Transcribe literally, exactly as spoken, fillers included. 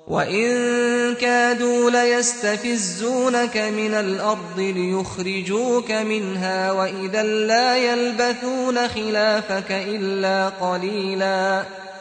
وَإِن كَادُوا لَيَسْتَفِزُّونَكَ مِنَ الْأَرْضِ لِيُخْرِجُوكَ مِنْهَا وَإِذًا لَّا يَلْبَثُونَ خِلَافَكَ إِلَّا قَلِيلًا